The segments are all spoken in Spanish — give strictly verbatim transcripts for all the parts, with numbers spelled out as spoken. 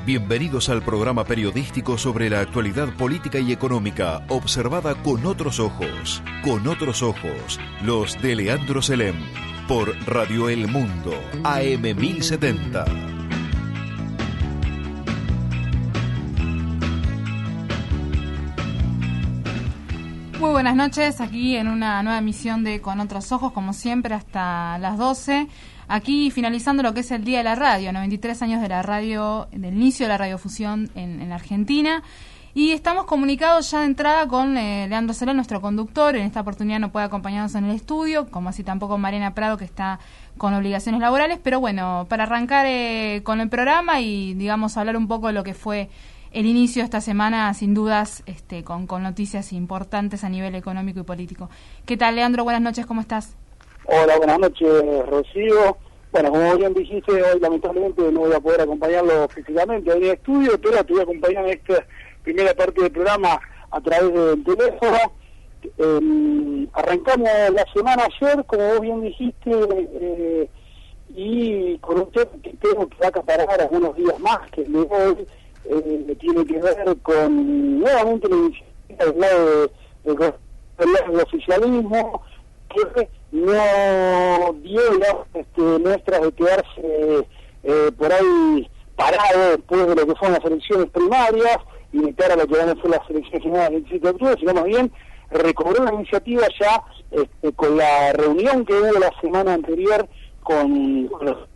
Bienvenidos al programa periodístico sobre la actualidad política y económica, observada con otros ojos. Con otros ojos, los de Leandro Selem, por Radio El Mundo, A M mil setenta. Muy buenas noches, aquí en una nueva emisión de Con Otros Ojos, como siempre, hasta las doce. Aquí finalizando lo que es el Día de la Radio, noventa y tres años de la radio, del inicio de la radiofusión en, en la Argentina. Y estamos comunicados ya de entrada con eh, Leandro Selem, nuestro conductor. En esta oportunidad no puede acompañarnos en el estudio, como así tampoco Mariana Prado, que está con obligaciones laborales. Pero bueno, para arrancar eh, con el programa y, digamos, hablar un poco de lo que fue el inicio de esta semana, sin dudas, este, con, con noticias importantes a nivel económico y político. ¿Qué tal, Leandro? Buenas noches, ¿cómo estás? Hola, buenas noches, Rocío. Bueno, como bien dijiste, hoy lamentablemente no voy a poder acompañarlo físicamente en el estudio, pero te voy a acompañar en esta primera parte del programa a través del teléfono. Eh, arrancamos la semana ayer, como vos bien dijiste, eh, y con un tema que creo que va a acaparar algunos días más, que el de hoy eh, tiene que ver con nuevamente la iniciativa del lado de, de, de, del oficialismo, que no dio este, muestras de quedarse eh, por ahí parado después de lo que fueron las elecciones primarias y de cara a lo que van a ser las elecciones generales del diecisiete de octubre, sino más bien recobró la iniciativa ya este, con la reunión que hubo la semana anterior con, con los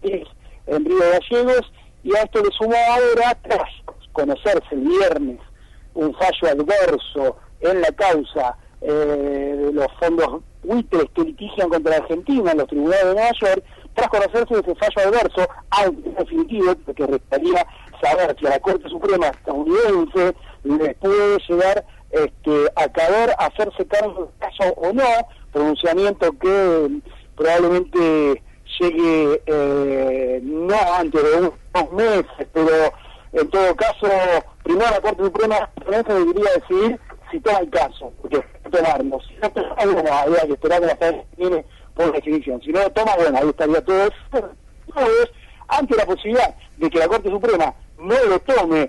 en Río Gallegos, y a esto le sumó ahora, tras conocerse el viernes un fallo adverso en la causa eh, de los fondos buitres que litigian contra la Argentina en los tribunales de Nueva York, tras conocerse ese fallo adverso, aunque definitivo, porque restaría saber si a la Corte Suprema estadounidense le puede llegar este, a caber hacerse cargo del caso o no, pronunciamiento que probablemente llegue eh, no antes de unos meses, pero en todo caso, primero la Corte Suprema debería decidir si toma el caso, porque tomarlo. Si no toma, bueno, habría que esperar que la Corte viene por definición. Si no lo toma, bueno, ahí estaría todo eso. Todo es ante la posibilidad de que la Corte Suprema no lo tome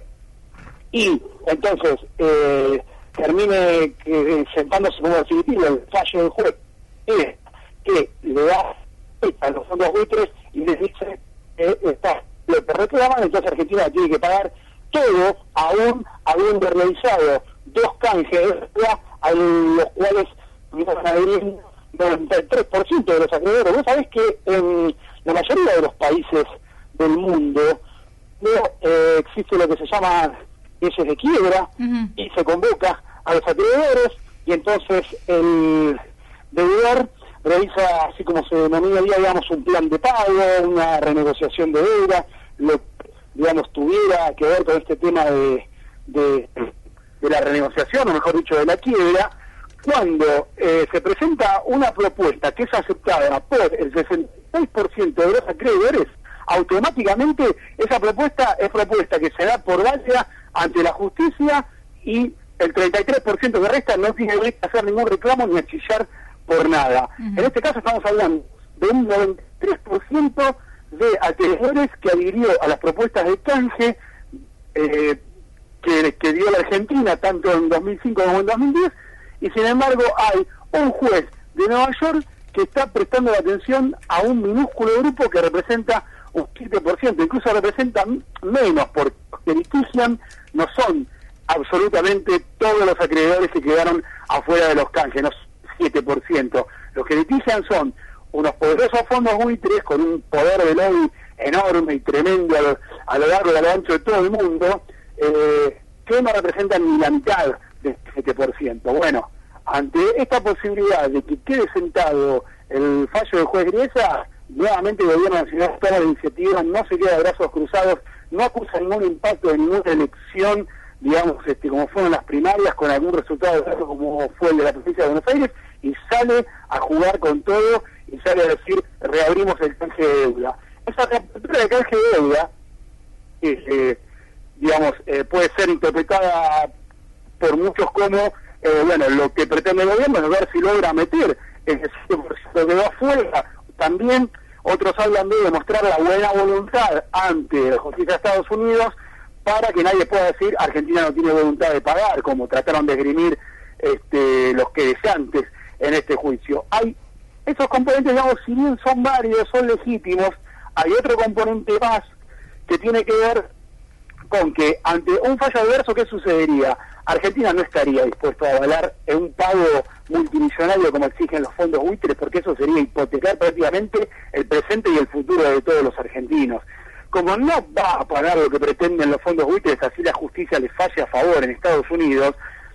y entonces eh, termine eh, sentándose como definitivo el fallo del juez eh, que le da a los fondos buitres y les dice que eh, está lo que reclaman, entonces Argentina tiene que pagar todo, aún habiendo realizado dos canjes a los cuales van a adherir noventa y tres por ciento de los acreedores. Vos sabés que en la mayoría de los países del mundo no, eh, existe lo que se llama leyes de quiebra, uh-huh. y se convoca a los acreedores y entonces el deudor realiza, así como se denominaría, digamos, un plan de pago, una renegociación de deuda, lo digamos tuviera que ver con este tema de, de, de la renegociación, o mejor dicho, de la quiebra, cuando eh, se presenta una propuesta que es aceptada por el sesenta y seis por ciento de los acreedores, automáticamente esa propuesta es propuesta que se da por válida ante la justicia y el treinta y tres por ciento que resta no tiene derecho a hacer ningún reclamo ni a chillar por nada. Uh-huh. En este caso estamos hablando de un noventa y tres por ciento de acreedores que adhirió a las propuestas de canje eh, que, que dio la Argentina tanto en dos mil cinco como en dos mil diez, y sin embargo hay un juez de Nueva York que está prestando la atención a un minúsculo grupo que representa un siete por ciento, incluso representa menos, porque los que litigian no son absolutamente todos los acreedores que quedaron afuera de los canjes, no siete por ciento. Los que litigian son unos poderosos fondos buitres con un poder de lobby enorme y tremendo a lo, a lo largo y a lo ancho de todo el mundo, eh, que no representan ni la mitad de este siete por ciento. Bueno, ante esta posibilidad de que quede sentado el fallo del juez Griesa, nuevamente el gobierno nacional toma la iniciativa, no se queda de brazos cruzados, no acusa ningún impacto de ninguna elección, digamos, este, como fueron las primarias, con algún resultado como fue el de la provincia de Buenos Aires, y sale a jugar con todo y sale a decir, reabrimos el canje de deuda. Esa reapertura de canje de deuda, eh, digamos, eh, puede ser interpretada por muchos como, eh, bueno, lo que pretende el gobierno es ver si logra meter ese siete por ciento que va afuera. También otros hablan de demostrar la buena voluntad ante la justicia de Estados Unidos para que nadie pueda decir Argentina no tiene voluntad de pagar, como trataron de esgrimir este, los querellantes en este juicio. Hay esos componentes, digamos, si bien son válidos, son legítimos, hay otro componente más que tiene que ver con que ante un fallo adverso, ¿qué sucedería? Argentina no estaría dispuesto a avalar en un pago multimillonario como exigen los fondos buitres, porque eso sería hipotecar prácticamente el presente y el futuro de todos los argentinos. Como no va a pagar lo que pretenden los fondos buitres, así la justicia les falle a favor en Estados Unidos,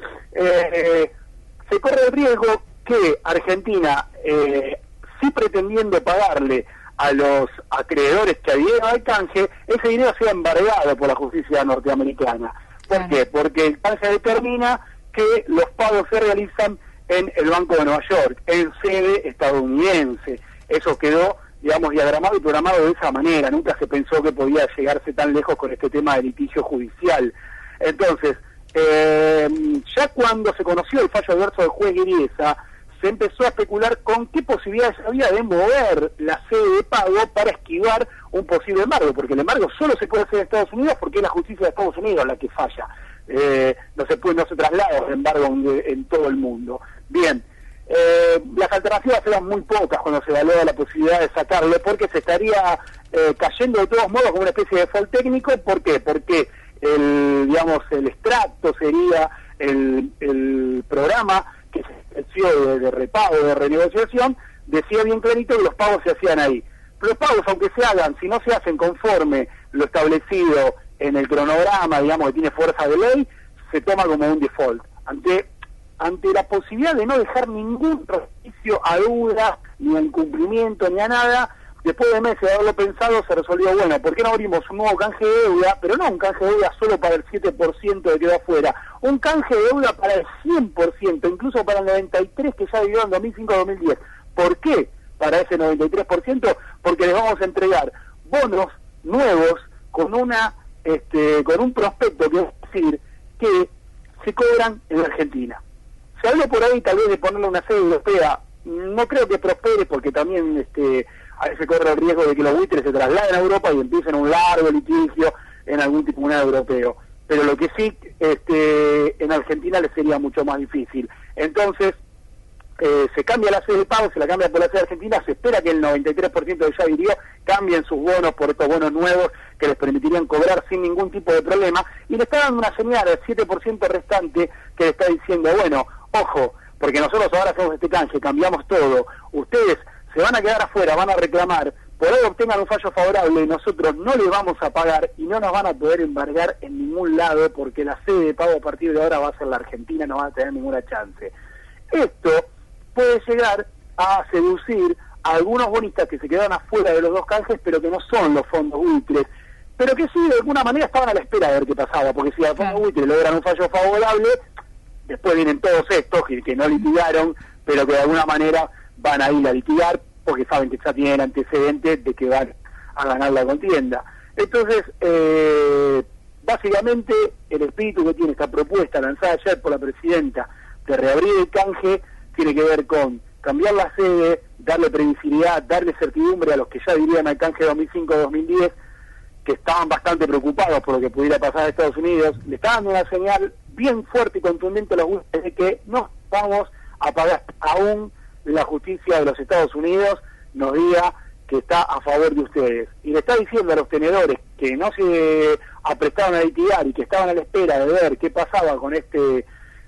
eh, se corre el riesgo que Argentina, eh, sí pretendiendo pagarle a los acreedores que adhieron al canje, ese dinero sea embargado por la justicia norteamericana. ¿Por qué? Porque el canje determina que los pagos se realizan en el Banco de Nueva York, en sede estadounidense. Eso quedó, digamos, diagramado y programado de esa manera. Nunca se pensó que podía llegarse tan lejos con este tema de litigio judicial. Entonces, eh, ya cuando se conoció el fallo adverso del juez Guiriesa, se empezó a especular con qué posibilidades había de mover la sede de pago para esquivar un posible embargo, porque el embargo solo se puede hacer en Estados Unidos porque es la justicia de Estados Unidos la que falla. Eh, no se puede, no se traslada el embargo en, en todo el mundo. Bien, eh, las alternativas eran muy pocas cuando se evaluaba la posibilidad de sacarlo, porque se estaría eh, cayendo de todos modos como una especie de default técnico. ¿Por qué? Porque el, digamos, el extracto sería el, el programa que se ejerció de, de repago, de renegociación, decía bien clarito que los pagos se hacían ahí. Pero los pagos, aunque se hagan, si no se hacen conforme lo establecido en el cronograma, digamos, que tiene fuerza de ley, se toma como un default. Ante ante la posibilidad de no dejar ningún resquicio a dudas, ni a incumplimiento, ni a nada, después de meses de haberlo pensado, se resolvió, bueno, ¿por qué no abrimos un nuevo canje de deuda? Pero no un canje de deuda solo para el siete por ciento de que quedó afuera, un canje de deuda para el cien por ciento, incluso para el noventa y tres por ciento que ya vivió en dos mil cinco a dos mil diez. ¿Por qué para ese noventa y tres por ciento? Porque les vamos a entregar bonos nuevos con una este, con un prospecto, que es decir, que se cobran en Argentina. Se habló por ahí tal vez de ponerle una sede europea, no creo que prospere porque también este a veces corre el riesgo de que los buitres se trasladen a Europa y empiecen un largo litigio en algún tribunal europeo. Pero lo que sí, este, en Argentina les sería mucho más difícil. Entonces, eh, se cambia la sede de pago, se la cambia por la sede argentina, se espera que el noventa y tres por ciento de ya vivió cambien sus bonos por estos bonos nuevos que les permitirían cobrar sin ningún tipo de problema, y le está dando una señal al siete por ciento restante que le está diciendo, bueno, ojo, porque nosotros ahora hacemos este canje, cambiamos todo, ustedes se van a quedar afuera, van a reclamar, por ahí obtengan un fallo favorable, nosotros no les vamos a pagar y no nos van a poder embargar en ningún lado, porque la sede de pago a partir de ahora va a ser la Argentina, no van a tener ninguna chance. Esto puede llegar a seducir a algunos bonistas que se quedaron afuera de los dos canjes, pero que no son los fondos buitres, pero que sí, de alguna manera estaban a la espera de ver qué pasaba, porque si a los fondos buitres logran un fallo favorable, después vienen todos estos que, que no litigaron, pero que de alguna manera van a ir a litigar porque saben que ya tienen antecedentes de que van a ganar la contienda. Entonces, eh, básicamente, el espíritu que tiene esta propuesta lanzada ayer por la presidenta de reabrir el canje tiene que ver con cambiar la sede, darle previsibilidad, darle certidumbre a los que ya vivían al canje dos mil cinco a dos mil diez, que estaban bastante preocupados por lo que pudiera pasar en Estados Unidos. Le está dando una señal bien fuerte y contundente a los buitres de que no vamos a pagar aún la justicia de los Estados Unidos nos diga que está a favor de ustedes. Y le está diciendo a los tenedores que no se aprestaron a litigar y que estaban a la espera de ver qué pasaba con este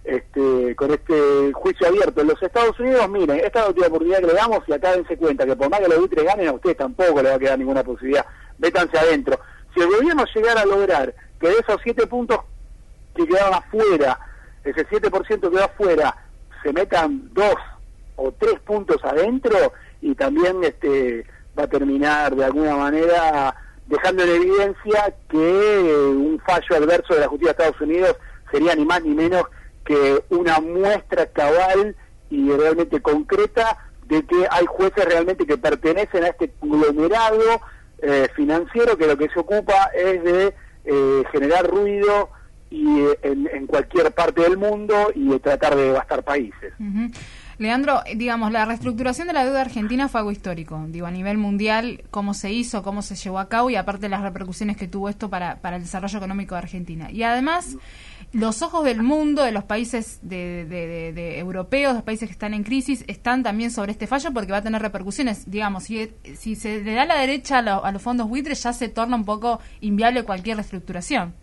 este con este juicio abierto en los Estados Unidos, miren, esta es la última oportunidad que le damos y acá dense cuenta que por más que los buitres ganen, a ustedes tampoco les va a quedar ninguna posibilidad. Vétanse adentro. Si el gobierno llegara a lograr que de esos siete puntos que quedaban afuera, ese siete por ciento que quedó afuera, se metan dos o tres puntos adentro, y también este va a terminar de alguna manera dejando en evidencia que un fallo adverso de la justicia de Estados Unidos sería ni más ni menos que una muestra cabal y realmente concreta de que hay jueces realmente que pertenecen a este conglomerado eh, financiero que lo que se ocupa es de eh, generar ruido y eh, en, en cualquier parte del mundo y de tratar de devastar países. Uh-huh. Leandro, digamos, la reestructuración de la deuda argentina fue algo histórico, digo, a nivel mundial, cómo se hizo, cómo se llevó a cabo y aparte las repercusiones que tuvo esto para, para el desarrollo económico de Argentina. Y además, los ojos del mundo, de los países de, de, de, de europeos, de los países que están en crisis, están también sobre este fallo porque va a tener repercusiones. Digamos, si, si se le da la derecha a, lo, a los fondos buitres, ya se torna un poco inviable cualquier reestructuración.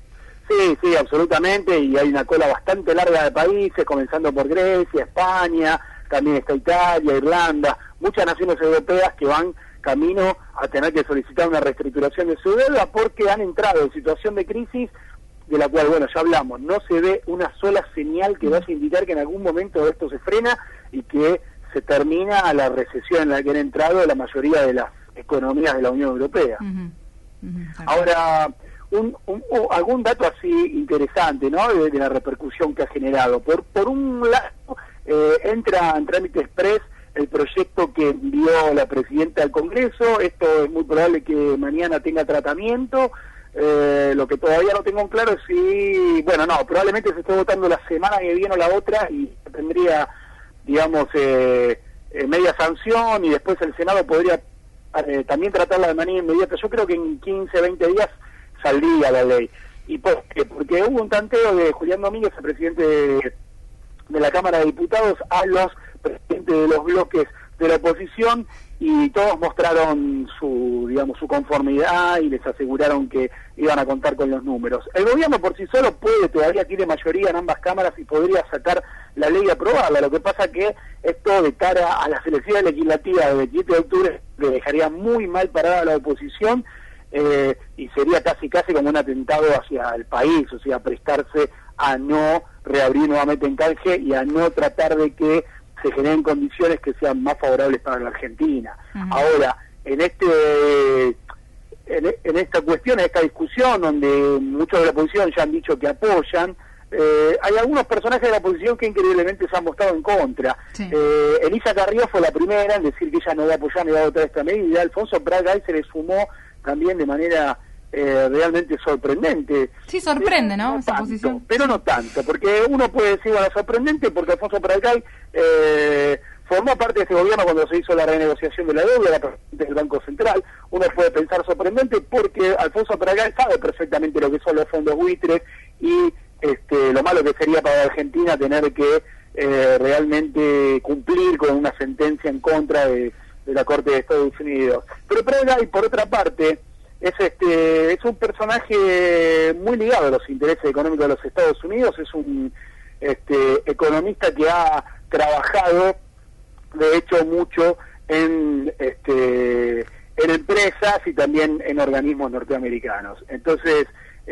Sí, sí, absolutamente, y hay una cola bastante larga de países, comenzando por Grecia, España, también está Italia, Irlanda, muchas naciones europeas que van camino a tener que solicitar una reestructuración de su deuda porque han entrado en situación de crisis de la cual, bueno, ya hablamos, no se ve una sola señal que vaya a indicar que en algún momento esto se frena y que se termina la recesión en la que han entrado la mayoría de las economías de la Unión Europea. Uh-huh. Uh-huh. Ahora... Un, un, un, algún dato así interesante, ¿no?, de, de la repercusión que ha generado. Por por un lado, eh, entra en trámite express el proyecto que envió la presidenta al Congreso. Esto es muy probable que mañana tenga tratamiento. Eh, lo que todavía no tengo en claro es si, bueno, no, probablemente se esté votando la semana que viene o la otra y tendría, digamos, eh, eh, media sanción y después el Senado podría eh, también tratarla de manera inmediata. Yo creo que en quince, veinte días saldría la ley. ¿Y por qué? Porque hubo un tanteo de Julián Domínguez, el presidente de, de la Cámara de Diputados, a los presidentes de los bloques de la oposición y todos mostraron su, digamos, su conformidad y les aseguraron que iban a contar con los números. El gobierno por sí solo puede, todavía tiene mayoría en ambas cámaras y podría sacar la ley y aprobarla. Lo que pasa que esto de cara a las elecciones legislativas del veintisiete de octubre le dejaría muy mal parada a la oposición. Eh, y sería casi casi como un atentado hacia el país, o sea, prestarse a no reabrir nuevamente en canje y a no tratar de que se generen condiciones que sean más favorables para la Argentina. Uh-huh. Ahora, en este en, en esta cuestión, en esta discusión, donde muchos de la oposición ya han dicho que apoyan, eh, hay algunos personajes de la oposición que increíblemente se han mostrado en contra. Sí. Eh, Elisa Carrió fue la primera en decir que ella no va a apoyar ni va a votar esta medida. Alfonso Prat se le sumó también de manera eh, realmente sorprendente. Sí, sorprende, ¿no? no Esa tanto, posición. Pero no tanto, porque uno puede decir, bueno, sorprendente porque Alfonso Prat eh, formó parte de ese gobierno cuando se hizo la renegociación de la deuda, era presidente del Banco Central. Uno puede pensar sorprendente porque Alfonso Prat sabe perfectamente lo que son los fondos buitres y este, lo malo que sería para la Argentina tener que eh, realmente cumplir con una sentencia en contra de de la Corte de Estados Unidos. Pero Prat, por otra parte, es este es un personaje muy ligado a los intereses económicos de los Estados Unidos, es un este economista que ha trabajado, de hecho, mucho en este en empresas y también en organismos norteamericanos. Entonces,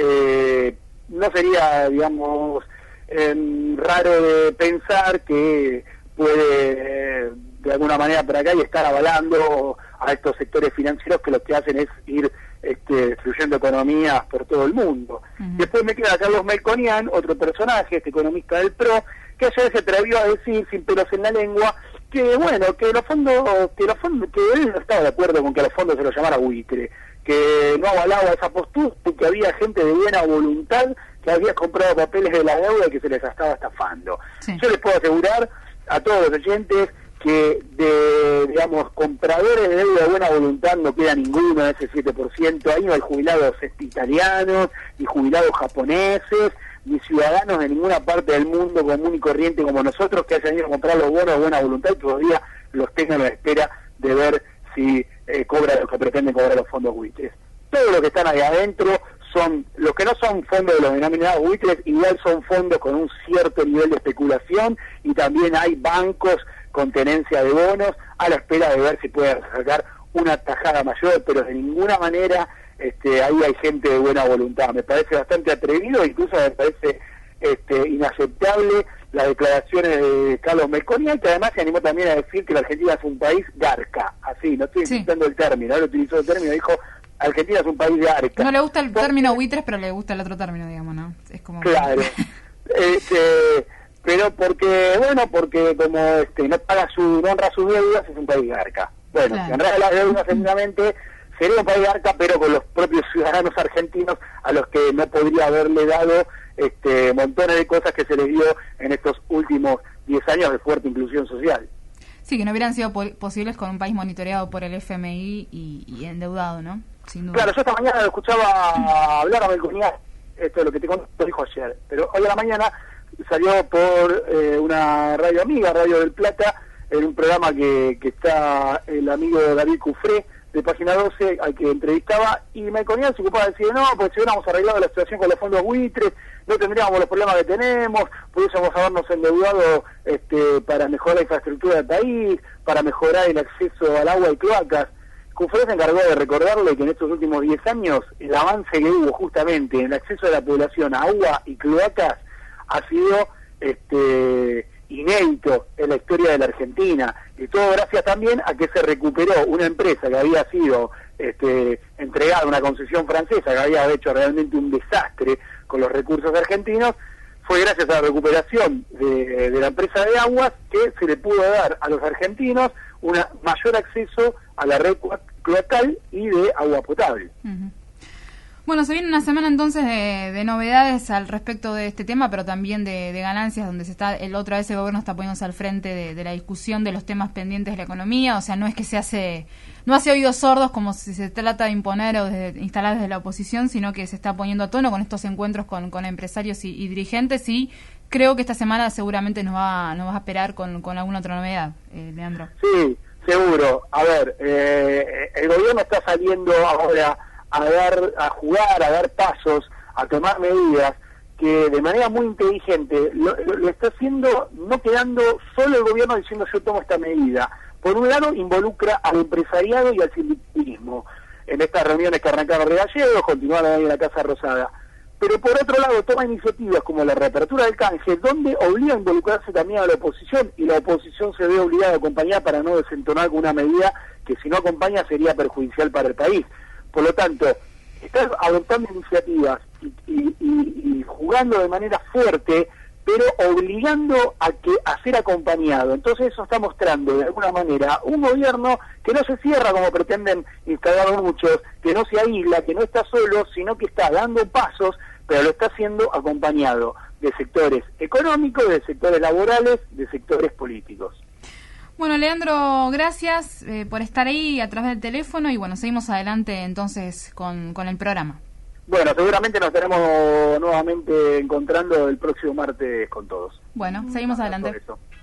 eh, no sería, digamos, eh, raro de pensar que puede... Eh, de alguna manera por acá y estar avalando a estos sectores financieros que lo que hacen es ir este, destruyendo economías por todo el mundo. Uh-huh. Después me queda Carlos Melconian, otro personaje, este economista del P R O, que ayer se atrevió a decir sin pelos en la lengua que bueno, que los fondos, que los fondos, que él no estaba de acuerdo con que a los fondos se los llamara buitre, que no avalaba esa postura, que había gente de buena voluntad que había comprado papeles de la deuda y que se les estaba estafando. Sí. Yo les puedo asegurar a todos los oyentes que de, digamos, compradores de deuda de buena voluntad no queda ninguno de ese siete por ciento. Ahí no hay jubilados italianos, ni jubilados japoneses, ni ciudadanos de ninguna parte del mundo común y corriente como nosotros que hayan ido a comprar los bonos de buena voluntad y todavía los tengan a la espera de ver si eh, cobra lo que pretenden cobrar los fondos buitres. Todos los que están ahí adentro son, los que no son fondos de los denominados buitres, igual son fondos con un cierto nivel de especulación y también hay bancos con tenencia de bonos a la espera de ver si pueden sacar una tajada mayor, pero de ninguna manera este, ahí hay gente de buena voluntad. Me parece bastante atrevido, incluso me parece este, inaceptable las declaraciones de Carlos Melconian, que además se animó también a decir que la Argentina es un país garca, así, no estoy inventando sí. el término, él utilizó el término, dijo Argentina es un país garca. No le gusta el término buitres, pero le gusta el otro término, digamos, ¿no? Es como... Claro. este... pero porque, bueno, porque como este no paga su, no honra sus deudas, es un país garca. Bueno, claro. Si honra las deudas, seguramente sería un país garca, pero con los propios ciudadanos argentinos a los que no podría haberle dado este montones de cosas que se les dio en estos últimos diez años. años de fuerte inclusión social. Sí, que no hubieran sido po posibles con un país monitoreado por el F M I y, y endeudado, ¿no? Sin duda. Claro, yo esta mañana lo escuchaba hablar a Melconian, esto es lo que te conté, lo dijo ayer, pero hoy a la mañana salió por eh, una radio amiga, Radio del Plata, en un programa que, que está el amigo David Cufré, de Página doce, al que entrevistaba, y Melconian se ocupaba de decir, no, pues si hubiéramos arreglado la situación con los fondos buitres, no tendríamos los problemas que tenemos, pudiésemos habernos endeudado este, para mejorar la infraestructura del país, para mejorar el acceso al agua y cloacas. Cufré se encargó de recordarle que en estos últimos diez años el avance que hubo justamente en el acceso de la población a agua y cloacas ha sido este, inédito en la historia de la Argentina, y todo gracias también a que se recuperó una empresa que había sido este, entregada a una concesión francesa, que había hecho realmente un desastre con los recursos argentinos. Fue gracias a la recuperación de, de la empresa de aguas que se le pudo dar a los argentinos un mayor acceso a la red cloacal y de agua potable. Uh-huh. Bueno, se viene una semana entonces de, de novedades al respecto de este tema, pero también de, de ganancias, donde se está, el otra vez el gobierno está poniéndose al frente de, de la discusión de los temas pendientes de la economía. O sea, no es que se hace, no hace oídos sordos como si se trata de imponer o de instalar desde la oposición, sino que se está poniendo a tono con estos encuentros con, con empresarios y, y dirigentes, y creo que esta semana seguramente nos va, nos va a esperar con, con alguna otra novedad, eh, Leandro. Sí, seguro. A ver, eh, el gobierno está saliendo ahora a dar, a jugar, a dar pasos, a tomar medidas que de manera muy inteligente lo, lo está haciendo, no quedando solo el gobierno diciendo yo tomo esta medida. Por un lado involucra al empresariado y al sindicalismo en estas reuniones que arrancaron de Gallegos, continuaron ahí en la Casa Rosada, pero por otro lado toma iniciativas como la reapertura del canje, donde obliga a involucrarse también a la oposición, y la oposición se ve obligada a acompañar para no desentonar con una medida que si no acompaña sería perjudicial para el país. Por lo tanto, estás adoptando iniciativas y, y, y, y jugando de manera fuerte, pero obligando a que a ser acompañado. Entonces eso está mostrando de alguna manera un gobierno que no se cierra como pretenden instalar muchos, que no se aísla, que no está solo, sino que está dando pasos, pero lo está haciendo acompañado de sectores económicos, de sectores laborales, de sectores políticos. Bueno, Leandro, gracias eh, por estar ahí a través del teléfono, y bueno, seguimos adelante entonces con, con el programa. Bueno, seguramente nos estaremos nuevamente encontrando el próximo martes con todos. Bueno, seguimos adelante.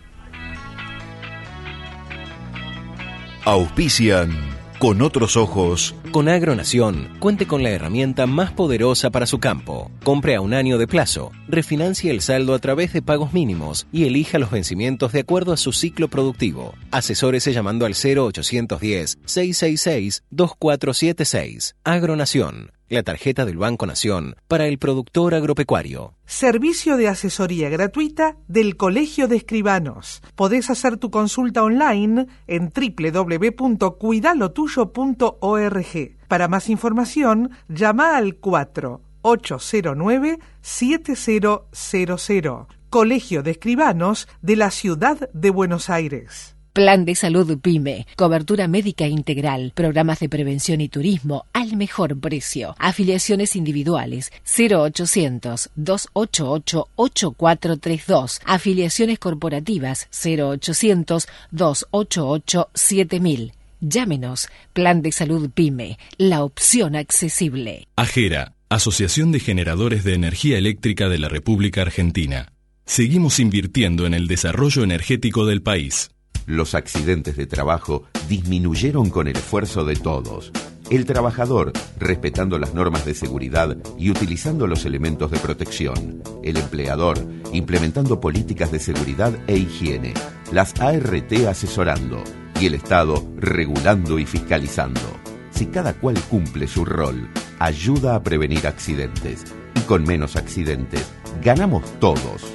Auspician Con Otros Ojos. Con Agronación, cuente con la herramienta más poderosa para su campo. Compre a un año de plazo, refinancie el saldo a través de pagos mínimos y elija los vencimientos de acuerdo a su ciclo productivo. Asesórese llamando al cero ochocientos diez, seiscientos sesenta y seis, veinticuatro setenta y seis. Agronación, la tarjeta del Banco Nación para el productor agropecuario. Servicio de asesoría gratuita del Colegio de Escribanos. Podés hacer tu consulta online en doble u doble u doble u punto cuidalo tuyo punto org. Para más información, llama al cuatro ocho cero nueve, siete cero cero cero. Colegio de Escribanos de la Ciudad de Buenos Aires. Plan de Salud PYME, cobertura médica integral, programas de prevención y turismo al mejor precio. Afiliaciones individuales cero ochocientos, doscientos ochenta y ocho, ochenta y cuatro treinta y dos. Afiliaciones corporativas cero ochocientos, doscientos ochenta y ocho, siete mil. Llámenos. Plan de Salud PYME, la opción accesible. AGERA, Asociación de Generadores de Energía Eléctrica de la República Argentina. Seguimos invirtiendo en el desarrollo energético del país. Los accidentes de trabajo disminuyeron con el esfuerzo de todos. El trabajador, respetando las normas de seguridad y utilizando los elementos de protección. El empleador, implementando políticas de seguridad e higiene. Las A R T asesorando. Y el Estado regulando y fiscalizando. Si cada cual cumple su rol, ayuda a prevenir accidentes. Y con menos accidentes, ganamos todos.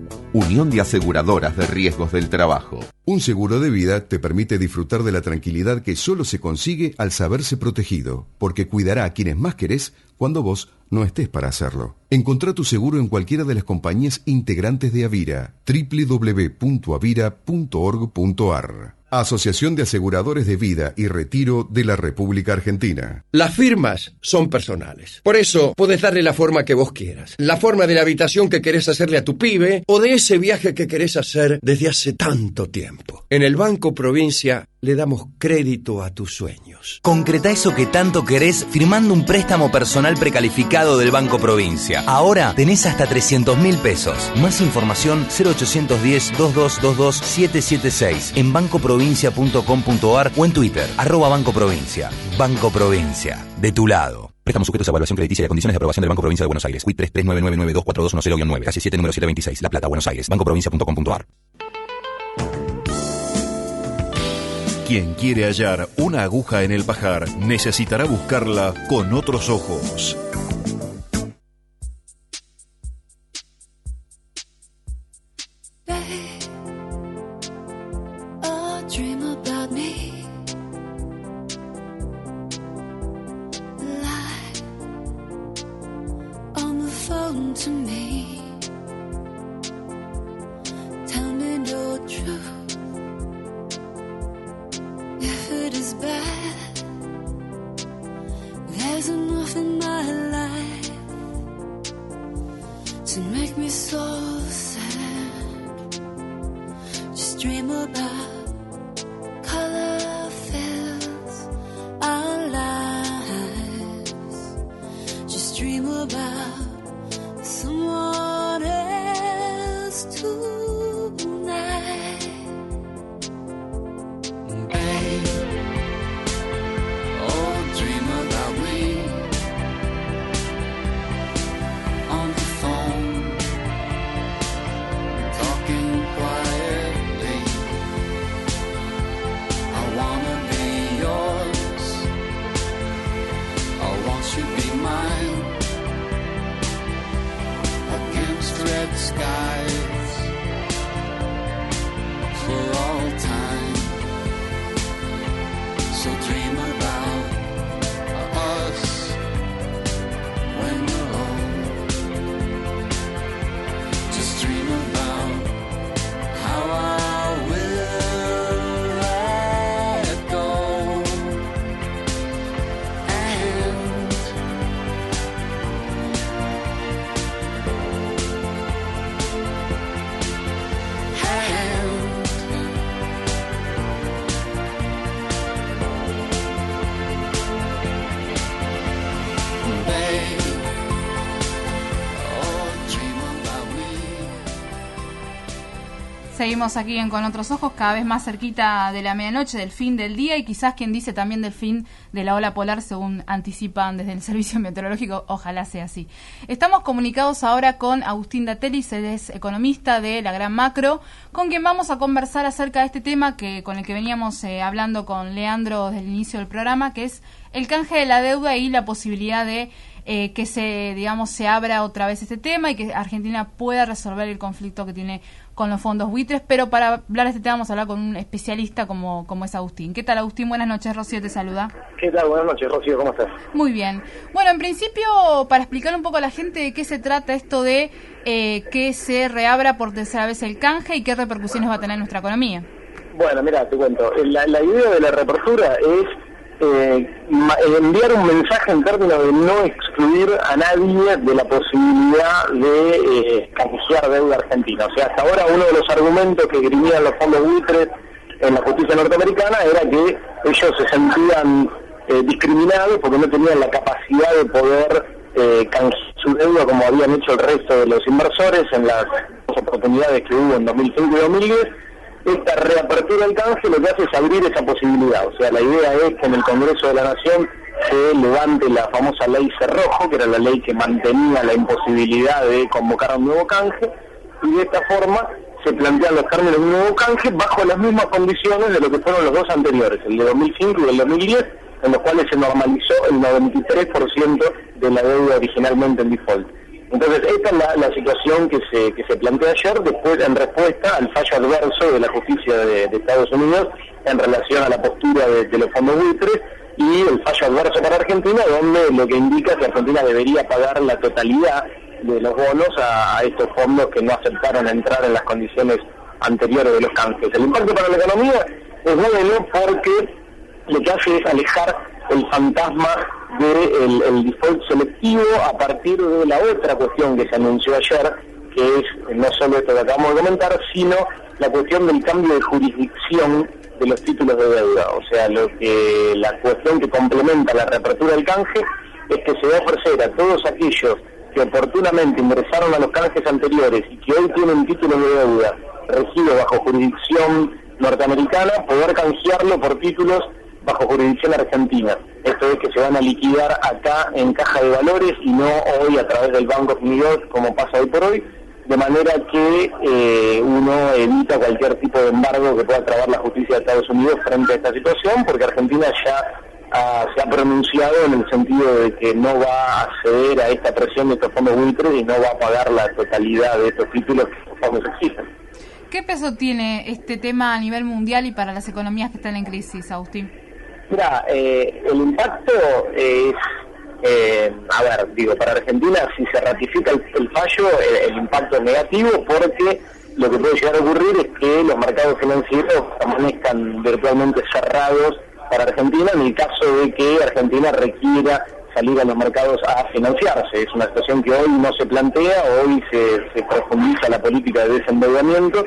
Unión de Aseguradoras de Riesgos del Trabajo. Un seguro de vida te permite disfrutar de la tranquilidad que solo se consigue al saberse protegido, porque cuidará a quienes más querés cuando vos no estés para hacerlo. Encontrá tu seguro en cualquiera de las compañías integrantes de Avira. doble u doble u doble u punto avira punto org punto a r. Asociación de Aseguradores de Vida y Retiro de la República Argentina. Las firmas son personales. Por eso podés darle la forma que vos quieras. La forma de la habitación que querés hacerle a tu pibe o de ese viaje que querés hacer desde hace tanto tiempo. En el Banco Provincia le damos crédito a tus sueños. Concretá eso que tanto querés firmando un préstamo personal precalificado del Banco Provincia. Ahora tenés hasta trescientos mil pesos. Más información cero ochocientos diez, veintidós veintidós, setecientos setenta y seis en banco provincia punto com punto a r o en Twitter, arroba Banco Provincia. Banco Provincia, de tu lado. Préstamos sujetos a evaluación crediticia y a condiciones de aprobación del Banco Provincia de Buenos Aires. Q I tres tres nueve nueve nueve dos cuatro dos uno cero nueve, calle siete, número setecientos veintiséis, La Plata, Buenos Aires. banco provincia punto com punto a r. Quien quiere hallar una aguja en el pajar necesitará buscarla con otros ojos. Seguimos aquí en Con Otros Ojos, cada vez más cerquita de la medianoche, del fin del día y quizás quien dice también del fin de la ola polar, según anticipan desde el Servicio Meteorológico. Ojalá sea así. Estamos comunicados ahora con Agustín Datelis, él es economista de La Gran Macro, con quien vamos a conversar acerca de este tema que con el que veníamos eh, hablando con Leandro desde el inicio del programa, que es el canje de la deuda y la posibilidad de eh, que se, digamos, se abra otra vez este tema y que Argentina pueda resolver el conflicto que tiene con los fondos buitres, pero para hablar de este tema vamos a hablar con un especialista como, como es Agustín. ¿Qué tal, Agustín? Buenas noches, Rocío te saluda. ¿Qué tal? Buenas noches, Rocío, ¿cómo estás? Muy bien. Bueno, en principio, para explicar un poco a la gente de qué se trata esto de eh, que se reabra por tercera vez el canje y qué repercusiones va a tener en nuestra economía. Bueno, mira, te cuento. La, la idea de la reapertura es eh, enviar un mensaje en términos de no excluir a nadie de la posibilidad de eh, canjear deuda argentina. O sea, hasta ahora uno de los argumentos que grimían los fondos buitres en la justicia norteamericana era que ellos se sentían eh, discriminados porque no tenían la capacidad de poder eh, canjear su deuda como habían hecho el resto de los inversores en las oportunidades que hubo en dos mil cinco y dos mil diez. Esta reapertura del canje lo que hace es abrir esa posibilidad. O sea, la idea es que en el Congreso de la Nación se levante la famosa ley Cerrojo, que era la ley que mantenía la imposibilidad de convocar a un nuevo canje, y de esta forma se plantean los términos de un nuevo canje bajo las mismas condiciones de lo que fueron los dos anteriores, el de dos mil cinco y el dos mil diez, en los cuales se normalizó el noventa y tres por ciento de la deuda originalmente en default. Entonces, esta es la, la situación que se que se plantea ayer, después en respuesta al fallo adverso de la justicia de, de Estados Unidos en relación a la postura de, de los fondos buitres y el fallo adverso para Argentina, donde lo que indica es que Argentina debería pagar la totalidad de los bonos a, a estos fondos que no aceptaron entrar en las condiciones anteriores de los canjes. El impacto para la economía es bueno porque lo que hace es alejar el fantasma del el default selectivo a partir de la otra cuestión que se anunció ayer, que es no solo esto que acabamos de comentar, sino la cuestión del cambio de jurisdicción de los títulos de deuda. O sea, lo que la cuestión que complementa la reapertura del canje es que se va a ofrecer a todos aquellos que oportunamente ingresaron a los canjes anteriores y que hoy tienen títulos de deuda regidos bajo jurisdicción norteamericana, poder canjearlo por títulos bajo jurisdicción argentina. Esto es que se van a liquidar acá en caja de valores y no hoy a través del Banco of New York, como pasa hoy por hoy, de manera que eh, uno evita cualquier tipo de embargo que pueda trabar la justicia de Estados Unidos frente a esta situación, porque Argentina ya ah, se ha pronunciado en el sentido de que no va a ceder a esta presión de estos fondos buitres y no va a pagar la totalidad de estos títulos que los fondos exigen. ¿Qué peso tiene este tema a nivel mundial y para las economías que están en crisis, Agustín? Mira, eh, el impacto es, eh, a ver, digo, para Argentina, si se ratifica el, el fallo, el, el impacto es negativo, porque lo que puede llegar a ocurrir es que los mercados financieros amanezcan virtualmente cerrados para Argentina, en el caso de que Argentina requiera salir a los mercados a financiarse. Es una situación que hoy no se plantea, hoy se, se profundiza la política de desendeudamiento,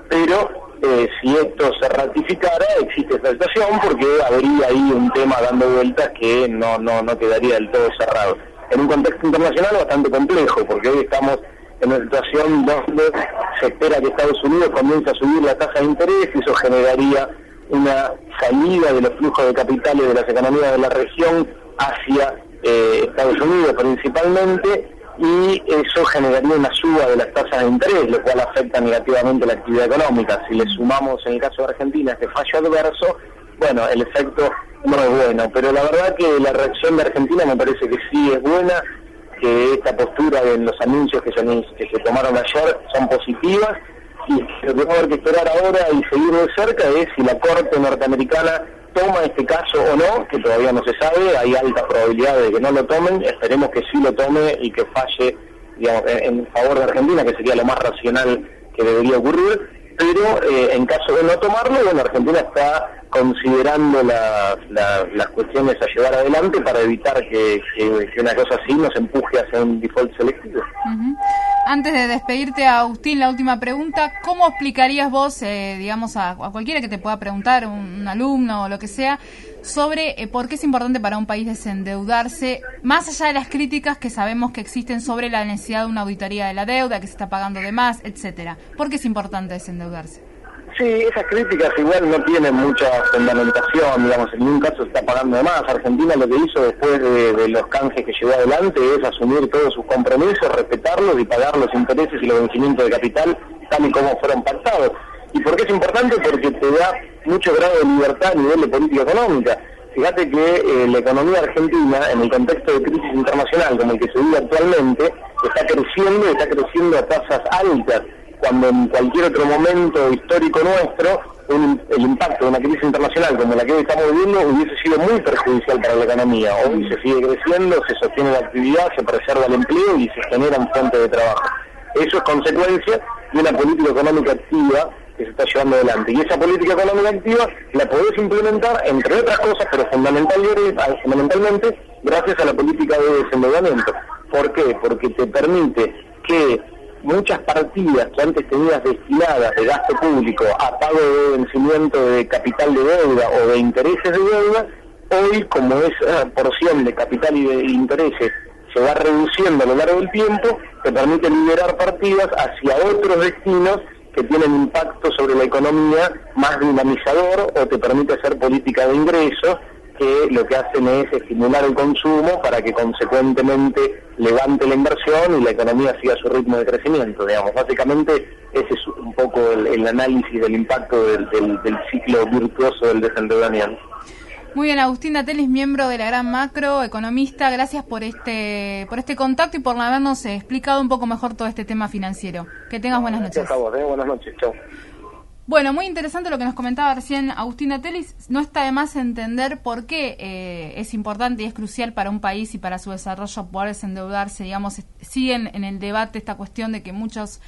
pero Eh, si esto se ratificara, existe esta situación porque habría ahí un tema dando vueltas que no, no, no quedaría del todo cerrado. En un contexto internacional bastante complejo, porque hoy estamos en una situación donde se espera que Estados Unidos comience a subir la tasa de interés y eso generaría una salida de los flujos de capitales de las economías de la región hacia eh, Estados Unidos principalmente, y eso generaría una suba de las tasas de interés, lo cual afecta negativamente la actividad económica. Si le sumamos, en el caso de Argentina, este fallo adverso, bueno, el efecto no es bueno, pero la verdad que la reacción de Argentina me parece que sí es buena, que esta postura en los anuncios que se, que se tomaron ayer son positivas, y lo que va a haber que esperar ahora y seguir de cerca es si la Corte norteamericana toma este caso o no, que todavía no se sabe, hay alta probabilidad de que no lo tomen, esperemos que sí lo tome y que falle, digamos, en favor de Argentina, que sería lo más racional que debería ocurrir, pero eh, en caso de no tomarlo, bueno, Argentina está considerando la, la, las cuestiones a llevar adelante para evitar que, que, que una cosa así nos empuje hacia un default selectivo. Uh-huh. Antes de despedirte, Agustín, la última pregunta, ¿cómo explicarías vos, eh, digamos, a, a cualquiera que te pueda preguntar, un, un alumno o lo que sea, sobre eh, por qué es importante para un país desendeudarse, más allá de las críticas que sabemos que existen sobre la necesidad de una auditoría de la deuda, que se está pagando de más, etcétera? ¿Por qué es importante desendeudarse? Sí, esas críticas igual no tienen mucha fundamentación, digamos, en ningún caso se está pagando de más. Argentina lo que hizo después de, de los canjes que llevó adelante es asumir todos sus compromisos, respetarlos y pagar los intereses y los vencimientos de capital tal y como fueron pactados. ¿Y por qué es importante? Porque te da mucho grado de libertad a nivel de política económica. Fíjate que eh, la economía argentina, en el contexto de crisis internacional como el que se vive actualmente, está creciendo y está creciendo a tasas altas, cuando en cualquier otro momento histórico nuestro un, el impacto de una crisis internacional como la que hoy estamos viviendo hubiese sido muy perjudicial para la economía. Hoy se sigue creciendo, se sostiene la actividad, se preserva el empleo y se generan fuentes de trabajo. Eso es consecuencia de una política económica activa que se está llevando adelante. Y esa política económica activa la podés implementar, entre otras cosas, pero fundamentalmente, fundamentalmente gracias a la política de desendeudamiento. ¿Por qué? Porque te permite que muchas partidas que antes tenías destinadas de gasto público a pago de vencimiento de capital de deuda o de intereses de deuda, hoy, como esa porción de capital y de intereses se va reduciendo a lo largo del tiempo, te permite liberar partidas hacia otros destinos que tienen impacto sobre la economía más dinamizador, o te permite hacer política de ingresos que lo que hacen es estimular el consumo para que consecuentemente levante la inversión y la economía siga su ritmo de crecimiento. Digamos, básicamente ese es un poco el, el análisis del impacto del, del, del ciclo virtuoso del desendeudamiento. Muy bien, Agustín Datelis, miembro de la Gran Macro, economista, gracias por este por este contacto y por habernos explicado un poco mejor todo este tema financiero. Que tengas buenas noches. Gracias a vos, ¿eh? Buenas noches, chao. Bueno, muy interesante lo que nos comentaba recién Agustín Datelis. No está de más entender por qué eh, es importante y es crucial para un país y para su desarrollo poder desendeudarse. Digamos, siguen en el debate esta cuestión de que muchos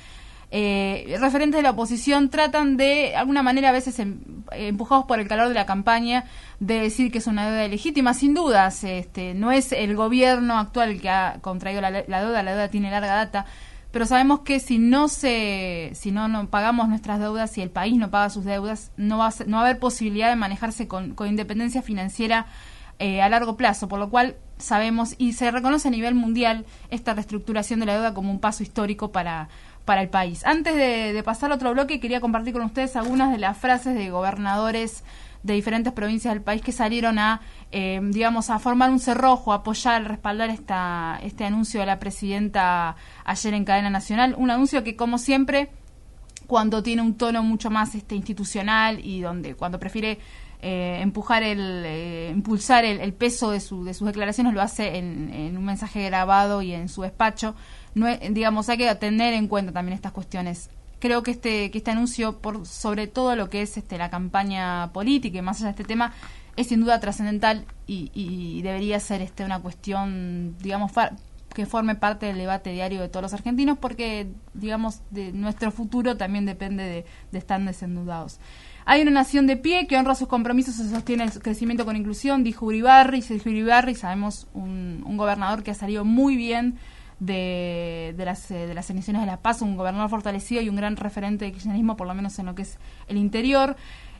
eh, referentes de la oposición tratan de, alguna manera, a veces em, empujados por el calor de la campaña, de decir que es una deuda legítima. Sin dudas, este, no es el gobierno actual el que ha contraído la, la deuda, la deuda tiene larga data, pero sabemos que si no se, si no, no pagamos nuestras deudas, si el país no paga sus deudas, no va a, ser, no va a haber posibilidad de manejarse con, con independencia financiera eh, a largo plazo, por lo cual sabemos y se reconoce a nivel mundial esta reestructuración de la deuda como un paso histórico para, para el país. Antes de, de pasar a otro bloque, quería compartir con ustedes algunas de las frases de gobernadores de diferentes provincias del país que salieron a, eh, digamos, a formar un cerrojo, a apoyar, respaldar esta, este anuncio de la presidenta ayer en cadena nacional. Un anuncio que, como siempre, cuando tiene un tono mucho más este institucional y donde cuando prefiere eh, empujar el, eh, impulsar el, el peso de, su, de sus declaraciones, lo hace en, en un mensaje grabado y en su despacho. No, digamos, hay que tener en cuenta también estas cuestiones. Creo que este que este anuncio, por sobre todo lo que es este la campaña política y más allá de este tema, es sin duda trascendental y, y debería ser este una cuestión, digamos, far, que forme parte del debate diario de todos los argentinos, porque, digamos, de nuestro futuro también depende de, de estar desendeudados. Hay una nación de pie que honra sus compromisos y sostiene el crecimiento con inclusión, dijo Uribarri. Dijo Uribarri, sabemos, un, un gobernador que ha salido muy bien de, de las de las elecciones de La Paz, un gobernador fortalecido y un gran referente de kirchnerismo, por lo menos en lo que es el interior.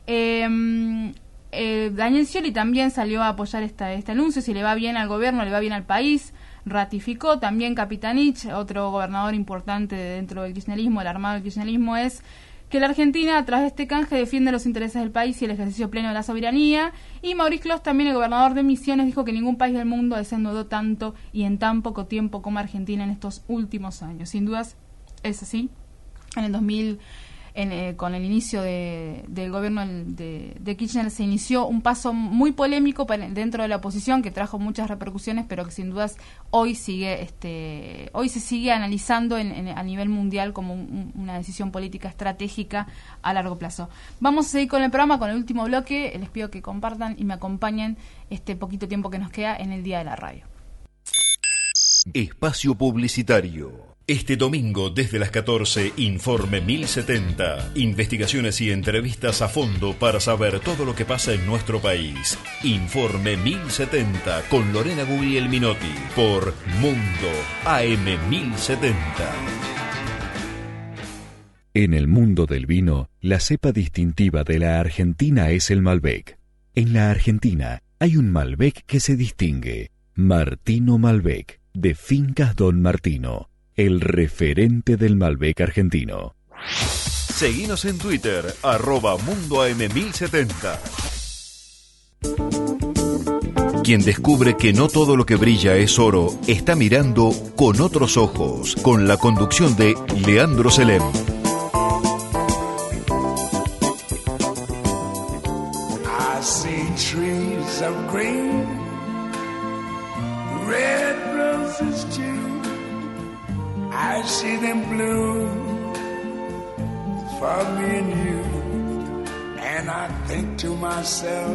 Eh, eh, Daniel Scioli también salió a apoyar esta, este anuncio. Si le va bien al gobierno, le va bien al país. Ratificó también Capitanich, otro gobernador importante dentro del kirchnerismo, el armado del kirchnerismo, es que la Argentina, a través de este canje, defiende los intereses del país y el ejercicio pleno de la soberanía. Y Mauricio Clos, también el gobernador de Misiones, dijo que ningún país del mundo desendeudó tanto y en tan poco tiempo como Argentina en estos últimos años. Sin dudas, es así. En el dos mil, en, eh, con el inicio de, del gobierno de, de Kirchner, se inició un paso muy polémico para, dentro de la oposición, que trajo muchas repercusiones, pero que sin dudas hoy sigue, este, hoy se sigue analizando en, en, a nivel mundial como un, una decisión política estratégica a largo plazo. Vamos a seguir con el programa, con el último bloque. Les pido que compartan y me acompañen este poquito tiempo que nos queda en el Día de la Radio. Espacio publicitario. Este domingo desde las catorce, Informe mil setenta. Investigaciones y entrevistas a fondo para saber todo lo que pasa en nuestro país. Informe mil setenta con Lorena Guglielminotti por Mundo A M mil setenta. En el mundo del vino, la cepa distintiva de la Argentina es el Malbec. En la Argentina hay un Malbec que se distingue. Martino Malbec, de Fincas Don Martino. El referente del Malbec argentino. Seguinos en Twitter, arroba Mundo A M mil setenta. Quien descubre que no todo lo que brilla es oro, está mirando Con Otros Ojos, con la conducción de Leandro Selem. I see trees of green, red roses too. I see them blue for me and you, and I think to myself.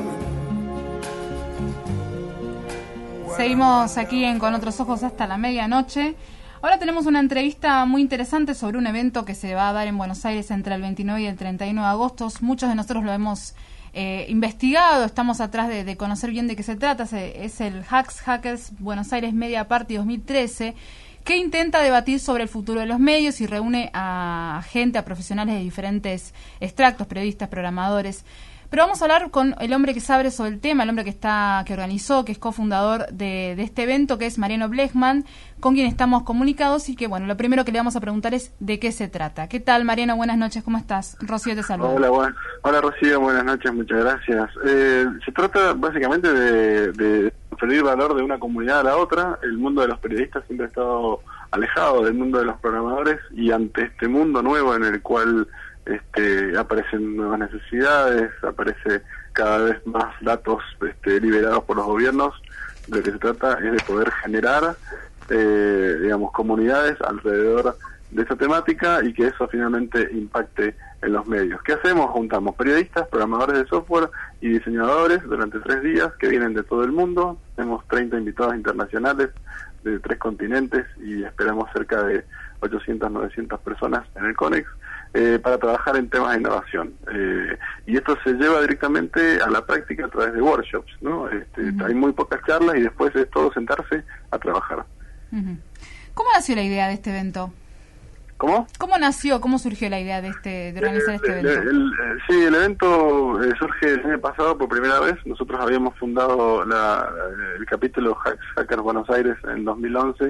Seguimos aquí en Con Otros Ojos hasta la medianoche. Ahora tenemos una entrevista muy interesante sobre un evento que se va a dar en Buenos Aires entre el veintinueve y el treinta y uno de agosto. Muchos de nosotros lo hemos eh, investigado, estamos atrás de, de conocer bien de qué se trata. Es el Hacks Hackers Buenos Aires Media Party dos mil trece, que intenta debatir sobre el futuro de los medios y reúne a gente, a profesionales de diferentes extractos, periodistas, programadores. Pero vamos a hablar con el hombre que sabe sobre el tema, el hombre que está que organizó, que es cofundador de, de este evento, que es Mariano Blechman, con quien estamos comunicados y que, bueno, lo primero que le vamos a preguntar es de qué se trata. ¿Qué tal, Mariano? Buenas noches, ¿cómo estás? Rocío te saluda. Hola, bueno. Hola, Rocío, buenas noches, muchas gracias. Eh, se trata básicamente de, de transferir valor de una comunidad a la otra. El mundo de los periodistas siempre ha estado alejado del mundo de los programadores y ante este mundo nuevo en el cual este, aparecen nuevas necesidades, aparece cada vez más datos este, liberados por los gobiernos, de lo que se trata es de poder generar eh, digamos comunidades alrededor de esa temática y que eso finalmente impacte en los medios. ¿Qué hacemos? Juntamos periodistas, programadores de software y diseñadores durante tres días que vienen de todo el mundo. Tenemos treinta invitados internacionales de tres continentes y esperamos cerca de ochocientas, novecientas personas en el CONEX eh, para trabajar en temas de innovación. Eh, y esto se lleva directamente a la práctica a través de workshops, ¿no? Este, uh-huh. Hay muy pocas charlas y después es todo sentarse a trabajar. Uh-huh. ¿Cómo nació la idea de este evento? ¿Cómo? ¿Cómo nació, cómo surgió la idea de este de organizar este el, evento? El, el, sí, el evento eh, surge el año pasado por primera vez. Nosotros habíamos fundado la, el capítulo Hackers Buenos Aires en dos mil once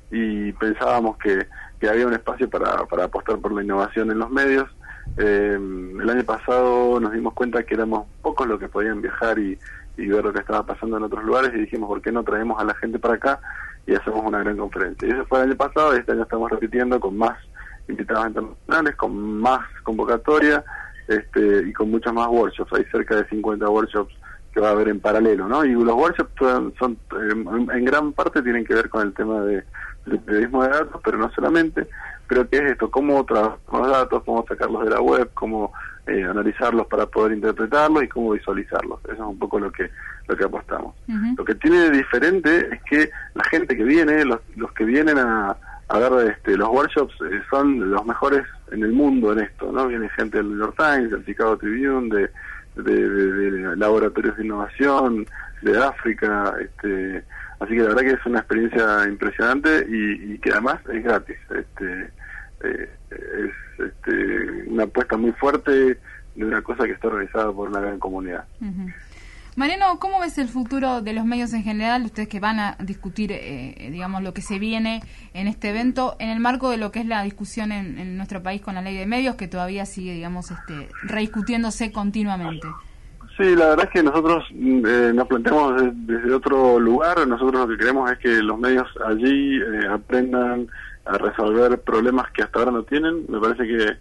y pensábamos que, que había un espacio para, para apostar por la innovación en los medios. Eh, el año pasado nos dimos cuenta que éramos pocos los que podían viajar y, y ver lo que estaba pasando en otros lugares y dijimos, ¿por qué no traemos a la gente para acá y hacemos una gran conferencia? Y eso fue el año pasado y este año estamos repitiendo con más invitados internacionales, con más convocatoria este, y con muchos más workshops. Hay cerca de cincuenta workshops que va a haber en paralelo, ¿no? Y los workshops son, son en, en gran parte tienen que ver con el tema de, de periodismo de datos, pero no solamente. Pero ¿qué es esto? ¿Cómo trabajar los datos? ¿Cómo sacarlos de la web? ¿Cómo eh, analizarlos para poder interpretarlos? Y cómo visualizarlos. Eso es un poco lo que lo que apostamos. Uh-huh. Lo que tiene de diferente es que la gente que viene, los, los que vienen a a ver este, los workshops eh, son los mejores en el mundo en esto, ¿no? Viene gente del New York Times, del Chicago Tribune, de, de, de, de laboratorios de innovación, de África, este, así que la verdad que es una experiencia impresionante y, y que además es gratis, este, eh, es este, una apuesta muy fuerte de una cosa que está organizada por una gran comunidad. Uh-huh. Mariano, ¿cómo ves el futuro de los medios en general? Ustedes que van a discutir, eh, digamos, lo que se viene en este evento, en el marco de lo que es la discusión en, en nuestro país con la ley de medios, que todavía sigue, digamos, este, rediscutiéndose continuamente. Sí, la verdad es que nosotros eh, nos planteamos desde, desde otro lugar. Nosotros lo que queremos es que los medios allí eh, aprendan a resolver problemas que hasta ahora no tienen. Me parece que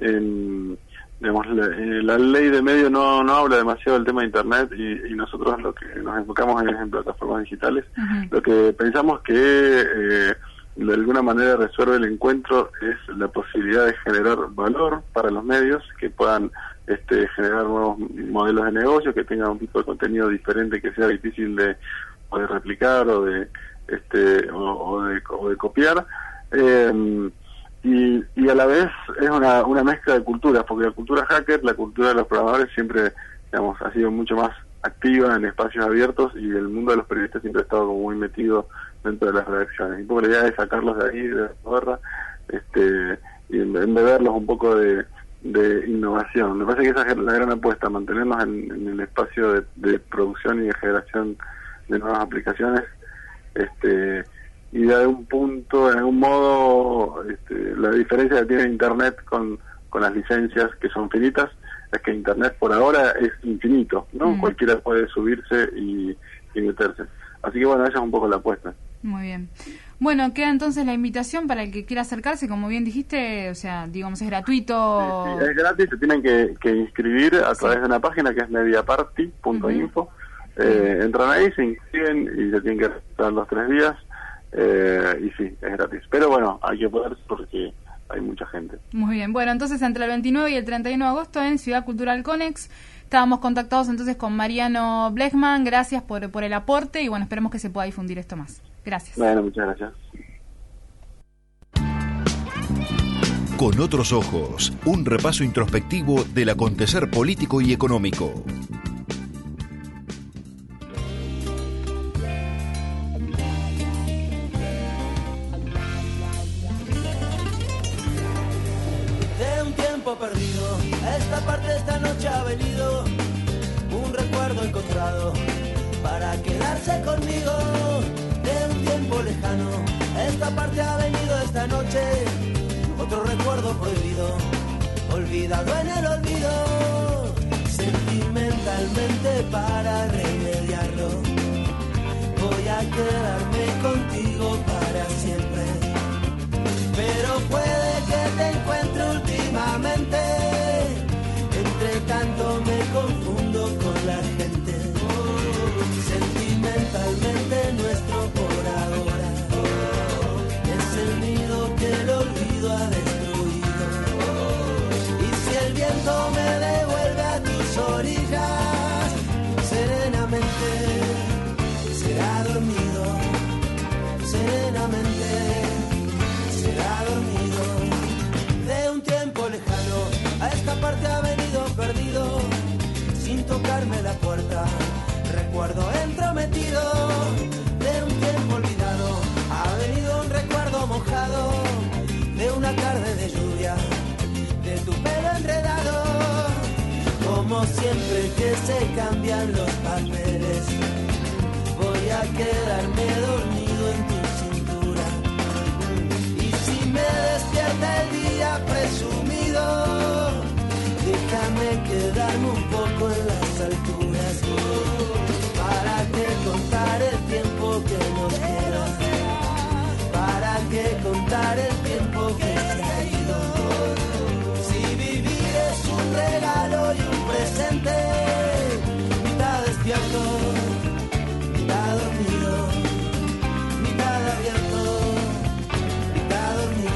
en... Digamos, la, la ley de medios no, no habla demasiado del tema de Internet y, y nosotros lo que nos enfocamos en, en plataformas digitales. Uh-huh. Lo que pensamos que eh, de alguna manera resuelve el encuentro es la posibilidad de generar valor para los medios, que puedan este, generar nuevos modelos de negocio, que tengan un tipo de contenido diferente que sea difícil de, o de replicar o de, este, o, o de, o de copiar. Eh, Y, y a la vez es una, una mezcla de culturas, porque la cultura hacker, la cultura de los programadores siempre, digamos, ha sido mucho más activa en espacios abiertos y el mundo de los periodistas siempre ha estado como muy metido dentro de las redacciones. Y un poco la idea es sacarlos de ahí, de la guerra, este, y embeberlos un poco de, de innovación. Me parece que esa es la gran apuesta, mantenernos en, en el espacio de, de producción y de generación de nuevas aplicaciones, este y de algún punto, en algún modo, este, la diferencia que tiene Internet con, con las licencias que son finitas es que Internet por ahora es infinito, ¿no? Mm. Cualquiera puede subirse y, y meterse. Así que bueno, esa es un poco la apuesta. Muy bien. Bueno, queda entonces la invitación para el que quiera acercarse, como bien dijiste, o sea, digamos, es gratuito. Sí, sí, es gratis, se tienen que, que inscribir a sí. través de una página que es mediaparty punto info. Uh-huh. Eh, entran ahí, se inscriben y se tienen que registrar los tres días. Eh, y sí, es gratis. Pero bueno, hay que poder porque hay mucha gente. Muy bien. Bueno, entonces entre el veintinueve y el treinta y uno de agosto en Ciudad Cultural Conex. Estábamos contactados entonces con Mariano Blechman. Gracias por, por el aporte y bueno, esperemos que se pueda difundir esto más. Gracias. Bueno, muchas gracias. Con otros ojos, un repaso introspectivo del acontecer político y económico. Perdido, esta parte esta noche ha venido un recuerdo encontrado para quedarse conmigo de un tiempo lejano. Esta parte ha venido esta noche otro recuerdo prohibido, olvidado en el olvido. Sentimentalmente para remediarlo voy a quedarme contigo para siempre. Pero puede que te encuentre últimamente, entre tanto me confundo con la gente. Sentimentalmente nuestro por ahora es el nido que el olvido ha destruido. Y si el viento me devuelve a tus orillas, serenamente será dormido, serenamente. eternamente será dormido. De un tiempo lejano a esta parte ha venido perdido, sin tocarme la puerta, recuerdo entrometido. De un tiempo olvidado ha venido un recuerdo mojado, de una tarde de lluvia, de tu pelo enredado. Como siempre que se cambian los papeles, voy a quedarme dormido en tu cintura. Y si me despierta el día presumido, déjame quedarme un poco en las alturas. ¿Para qué contar el tiempo que nos queda? ¿Para qué contar el tiempo que se ha ido? Si vivir es un regalo y un presente, mitad despierto, mitad dormido, mitad abierto, mitad dormido.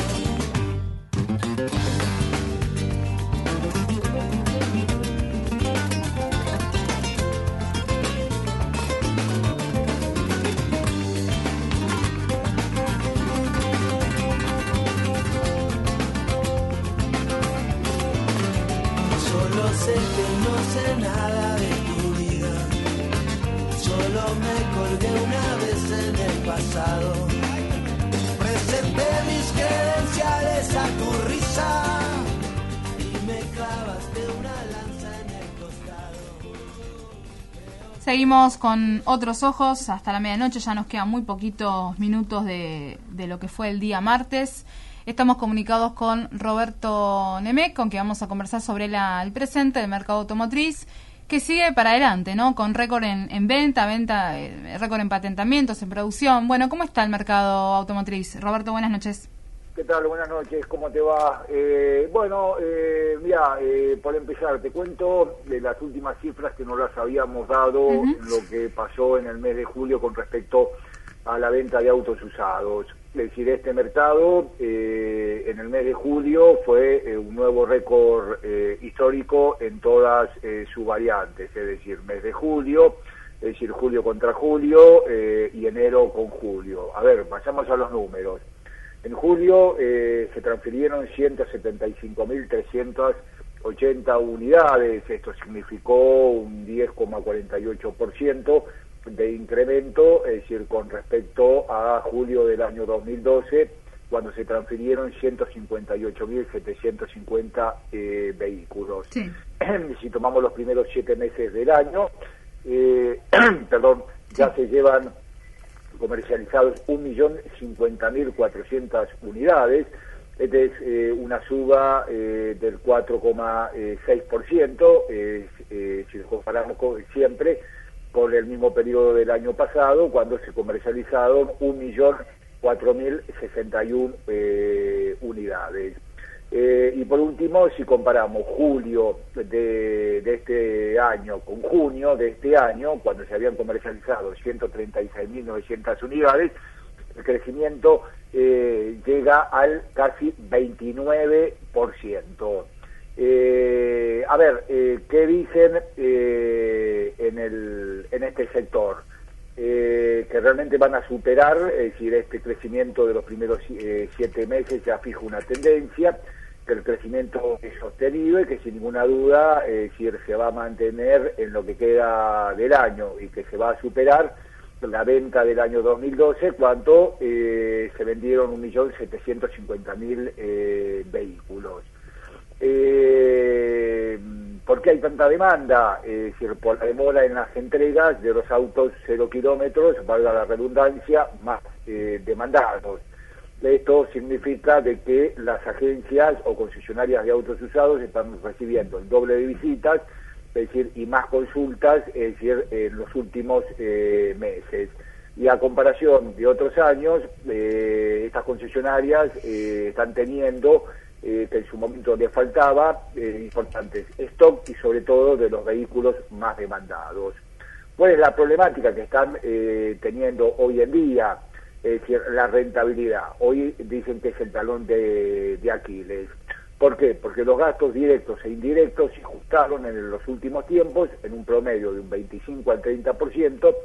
Solo sé que no sé nada de tu vida, solo me colgué una vez en el pasado, presenté mis credenciales a tu risa y me clavaste una lanza en el costado. Seguimos con Otros Ojos hasta la medianoche, ya nos quedan muy poquitos minutos de, de lo que fue el día martes. Estamos comunicados con Roberto Nemec, con quien vamos a conversar sobre la, el presente del mercado automotriz, que sigue para adelante, ¿no? Con récord en, en venta, venta, eh, récord en patentamientos, en producción. Bueno, ¿cómo está el mercado automotriz? Roberto, buenas noches. ¿Qué tal? Buenas noches, ¿cómo te va? Eh, bueno, eh, mira, eh, por empezar, te cuento de las últimas cifras que nos las habíamos dado, uh-huh. en lo que pasó en el mes de julio con respecto a la venta de autos usados. Es decir, este mercado eh, en el mes de julio fue eh, un nuevo récord eh, histórico en todas eh, sus variantes, es decir, mes de julio, es decir, julio contra julio eh, y enero con julio. A ver, pasamos a los números. En julio eh, se transfirieron ciento setenta y cinco mil trescientas ochenta unidades, esto significó un diez coma cuarenta y ocho por ciento de incremento, es decir, con respecto a julio del año dos mil doce, cuando se transfirieron ciento cincuenta y ocho mil setecientos cincuenta eh, vehículos. Sí. Si tomamos los primeros siete meses del año, eh, perdón, ya sí. se llevan comercializados un millón cincuenta mil cuatrocientas unidades. Esta es eh, una suba eh, del cuatro coma seis por ciento, eh, eh, si lo comparamos con, siempre con el mismo periodo del año pasado, cuando se comercializaron un millón cuatro mil sesenta y una eh, unidades. Eh, y por último, si comparamos julio de, de este año con junio de este año, cuando se habían comercializado ciento treinta y seis mil novecientas unidades, el crecimiento eh, llega al casi veintinueve por ciento. Eh, a ver, eh, ¿qué dicen eh, en, el, en este sector? Eh, que realmente van a superar, es decir, este crecimiento de los primeros eh, siete meses ya fija una tendencia, que el crecimiento es sostenido y que sin ninguna duda es decir, se va a mantener en lo que queda del año y que se va a superar la venta del año dos mil doce, cuando eh, se vendieron un millón setecientos cincuenta mil eh, vehículos. Eh, ¿Por qué hay tanta demanda? Es decir, por la demora en las entregas de los autos cero kilómetros, valga la redundancia, más eh, demandados. Esto significa de que las agencias o concesionarias de autos usados están recibiendo el doble de visitas, es decir, y más consultas, es decir, en los últimos eh, meses. Y a comparación de otros años, eh, estas concesionarias eh, están teniendo Eh, que en su momento le faltaba eh, importantes stock y sobre todo de los vehículos más demandados. ¿Cuál es la problemática que están eh, teniendo hoy en día? Es decir, la rentabilidad. Hoy dicen que es el talón de, de Aquiles. ¿Por qué? Porque los gastos directos e indirectos se ajustaron en los últimos tiempos en un promedio de un veinticinco al treinta por ciento,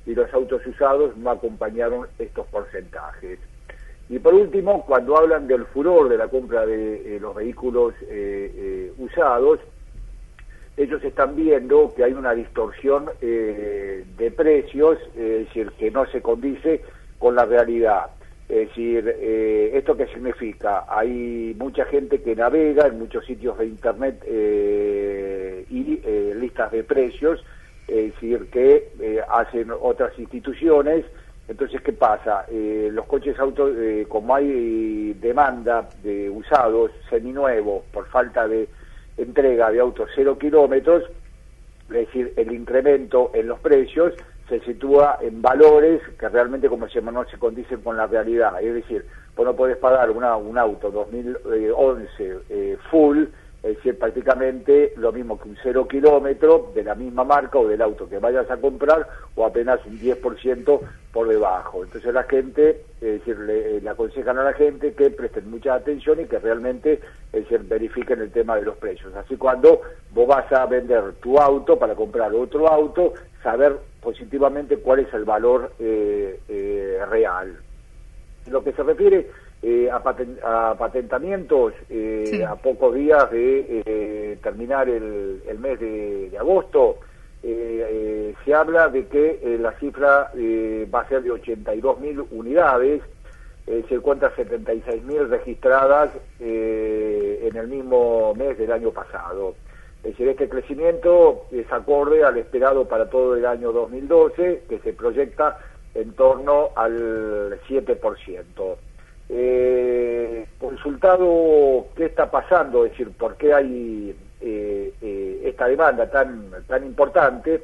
y los autos usados no acompañaron estos porcentajes. Y por último, cuando hablan del furor de la compra de eh, los vehículos eh, eh, usados, ellos están viendo que hay una distorsión eh, de precios, eh, es decir, que no se condice con la realidad. Es decir, eh, ¿esto qué significa? Hay mucha gente que navega en muchos sitios de internet eh, y eh, listas de precios, es decir, que eh, hacen otras instituciones. Entonces, ¿qué pasa? Eh, los coches autos, eh, como hay demanda de usados seminuevos por falta de entrega de autos cero kilómetros, es decir, el incremento en los precios se sitúa en valores que realmente, como se llama, no se condicen con la realidad. Es decir, vos no podés pagar una, un auto dos mil once eh, full, es decir, prácticamente lo mismo que un cero kilómetro de la misma marca o del auto que vayas a comprar, o apenas un diez por ciento por debajo. Entonces la gente, es decir, le, le aconsejan a la gente que presten mucha atención y que realmente, es decir, verifiquen el tema de los precios. Así, cuando vos vas a vender tu auto para comprar otro auto, saber positivamente cuál es el valor eh, eh, real. En lo que se refiere Eh, a, paten a patentamientos, eh, sí. a pocos días de eh, terminar el, el mes de, de agosto, eh, eh, se habla de que eh, la cifra eh, va a ser de ochenta y dos mil unidades, eh, se encuentra setenta y seis mil registradas eh, en el mismo mes del año pasado. Es decir, este crecimiento es acorde al esperado para todo el año dos mil doce, que se proyecta en torno al siete por ciento. Eh, consultado qué está pasando, es decir, por qué hay eh, eh, esta demanda tan tan importante,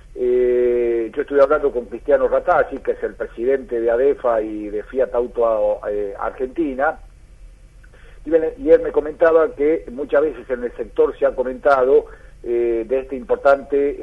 eh, yo estuve hablando con Cristiano Ratazzi, que es el presidente de ADEFA y de Fiat Auto eh, Argentina, y, y él me comentaba que muchas veces en el sector se ha comentado eh, de este importante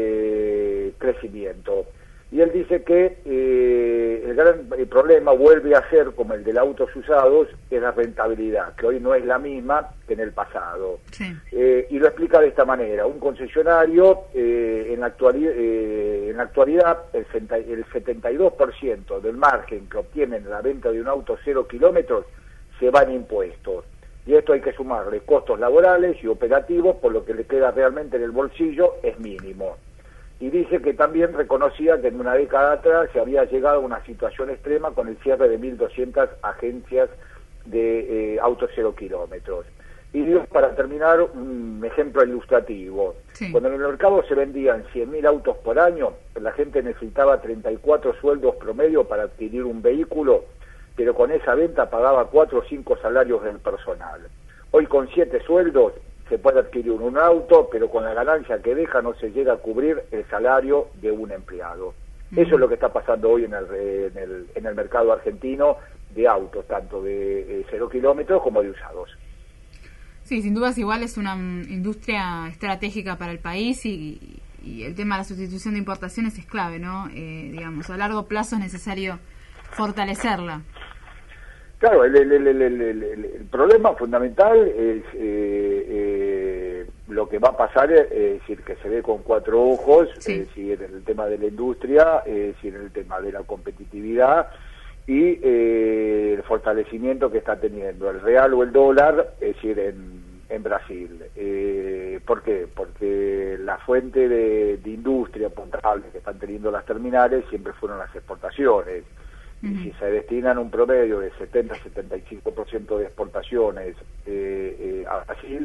eh, crecimiento. Y él dice que eh, el gran el problema vuelve a ser, como el de los autos usados, es la rentabilidad, que hoy no es la misma que en el pasado. Sí. Eh, y lo explica de esta manera: un concesionario, eh, en, la actualidad, eh, en la actualidad, el, el setenta y dos por ciento del margen que obtienen en la venta de un auto cero kilómetros se va en impuestos. Y esto hay que sumarle costos laborales y operativos, por lo que le queda realmente en el bolsillo es mínimo. Y dice que también reconocía que en una década atrás se había llegado a una situación extrema con el cierre de mil doscientas agencias de eh, autos cero kilómetros. Y dio, para terminar, un ejemplo ilustrativo. Sí. Cuando en el mercado se vendían cien mil autos por año, la gente necesitaba treinta y cuatro sueldos promedio para adquirir un vehículo, pero con esa venta pagaba cuatro o cinco salarios del personal. Hoy, con siete sueldos, se puede adquirir un auto, pero con la ganancia que deja no se llega a cubrir el salario de un empleado. Uh-huh. Eso es lo que está pasando hoy en el, en el, en el mercado argentino de autos, tanto de eh, cero kilómetros como de usados. Sí, sin dudas igual es una industria estratégica para el país, y, y el tema de la sustitución de importaciones es clave, ¿no? Eh, digamos, a largo plazo es necesario fortalecerla. Claro, el, el, el, el, el, el, el problema fundamental es eh, eh, lo que va a pasar, es decir, que se ve con cuatro ojos, sí. Es decir, en el tema de la industria, es decir, en el tema de la competitividad y eh, el fortalecimiento que está teniendo el real o el dólar, es decir, en, en Brasil. Eh, ¿Por qué? Porque la fuente de, de industria potable que están teniendo las terminales siempre fueron las exportaciones. Y si se destinan un promedio de setenta a setenta y cinco por ciento de exportaciones eh, eh, a Brasil,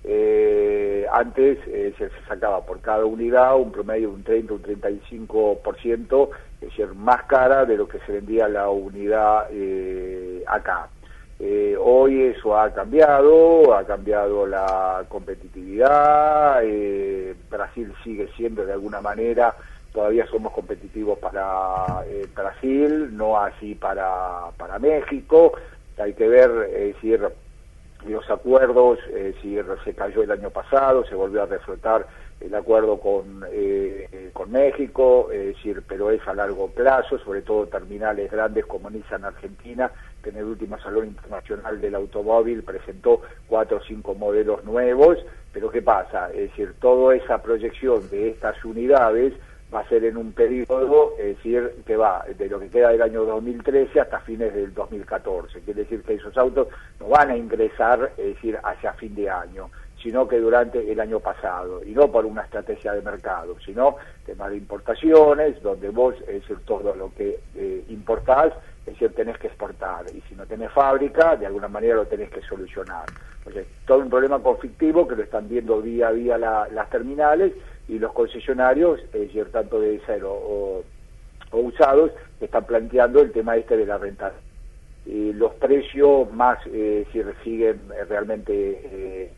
eh, antes eh, se, se sacaba por cada unidad un promedio de un treinta, un treinta y cinco por ciento, es decir, más cara de lo que se vendía la unidad eh, acá. Eh, hoy eso ha cambiado, ha cambiado la competitividad, eh, Brasil sigue siendo de alguna manera, todavía somos competitivos para eh, Brasil, no así para, para México. Hay que ver, es decir, los acuerdos, es decir, se cayó el año pasado, se volvió a reflotar el acuerdo con, eh, con México, es decir, pero es a largo plazo, sobre todo terminales grandes como Nissan Argentina, que en el último Salón Internacional del Automóvil presentó cuatro o cinco modelos nuevos, pero ¿qué pasa? Es decir, toda esa proyección de estas unidades va a ser en un periodo, es decir, que va de lo que queda del año dos mil trece hasta fines del dos mil catorce. Quiere decir que esos autos no van a ingresar, es decir, hacia fin de año, sino que durante el año pasado, y no por una estrategia de mercado, sino tema de importaciones, donde vos, es decir, todo lo que eh, importás, es decir, tenés que exportar, y si no tenés fábrica, de alguna manera lo tenés que solucionar. O sea, todo un problema conflictivo que lo están viendo día a día la, las terminales, y los concesionarios, es decir, tanto de cero o, o usados, están planteando el tema este de la renta. Eh, los precios más, eh, si siguen eh, realmente... Eh,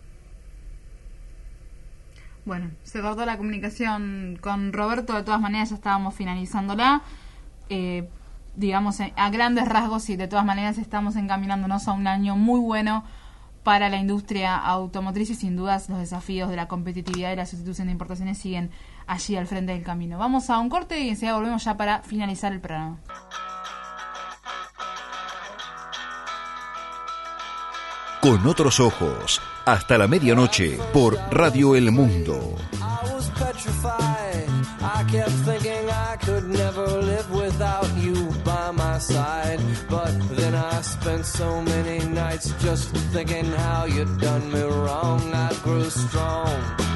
Bueno, se cortó la comunicación con Roberto, de todas maneras ya estábamos finalizándola. Eh, digamos, a grandes rasgos y de todas maneras estamos encaminándonos a un año muy bueno para la industria automotriz y sin dudas los desafíos de la competitividad y la sustitución de importaciones siguen allí al frente del camino. Vamos a un corte y enseguida volvemos ya para finalizar el programa. Con otros ojos, hasta la medianoche por Radio El Mundo. I kept thinking I could never live without you by my side. But then I spent so many nights just thinking how you'd done me wrong. I grew strong.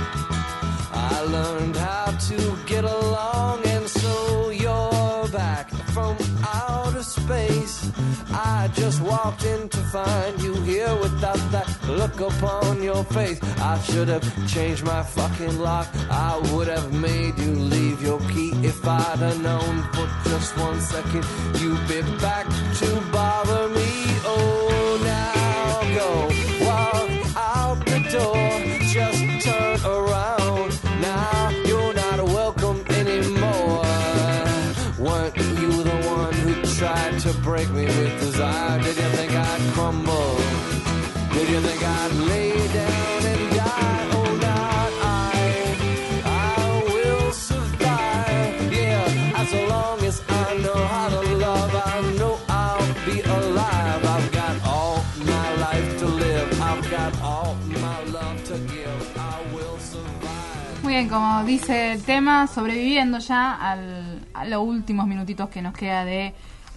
I learned how to get along, and so you're back from outer space. I just walked in to find you here without that look upon your face. I should have changed my fucking lock. I would have made you leave your key if I'd have known for just one second you'd be back to bother me. Oh, now go walk out the door, just turn around. Now you're not welcome anymore. Weren't you the one who tried to break me with desire? Did you think I'd crumble? Did you think I'd lay down and die? Oh, not I. I will survive. Yeah, as long as I know how to love, I know I'll be alive. I've got all my life to live. I've got all my love to give. I will survive. Muy bien, como dice el tema, sobreviviendo ya al, a los últimos minutitos que nos queda de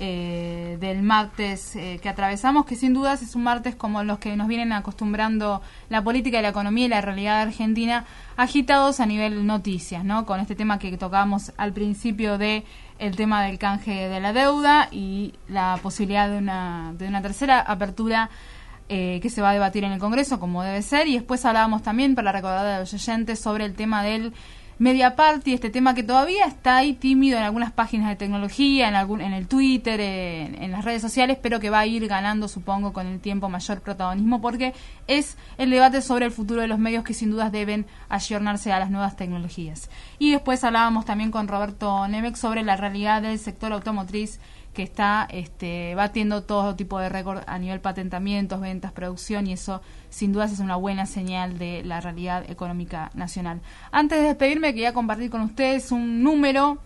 eh, del martes eh, que atravesamos, que sin dudas es un martes como los que nos vienen acostumbrando la política y la economía y la realidad argentina, agitados a nivel noticias, ¿no? Con este tema que tocábamos al principio de el tema del canje de la deuda y la posibilidad de una, de una tercera apertura Eh, que se va a debatir en el Congreso como debe ser, y después hablábamos también, para recordar a los oyentes, sobre el tema del Mediapart y este tema que todavía está ahí tímido en algunas páginas de tecnología, en algún en el Twitter, en, en las redes sociales, pero que va a ir ganando, supongo, con el tiempo mayor protagonismo, porque es el debate sobre el futuro de los medios que sin dudas deben ayornarse a las nuevas tecnologías. Y después hablábamos también con Roberto Nemec sobre la realidad del sector automotriz, que está este, batiendo todo tipo de récord a nivel patentamientos, ventas, producción, y eso sin dudas es una buena señal de la realidad económica nacional. Antes de despedirme, quería compartir con ustedes un número,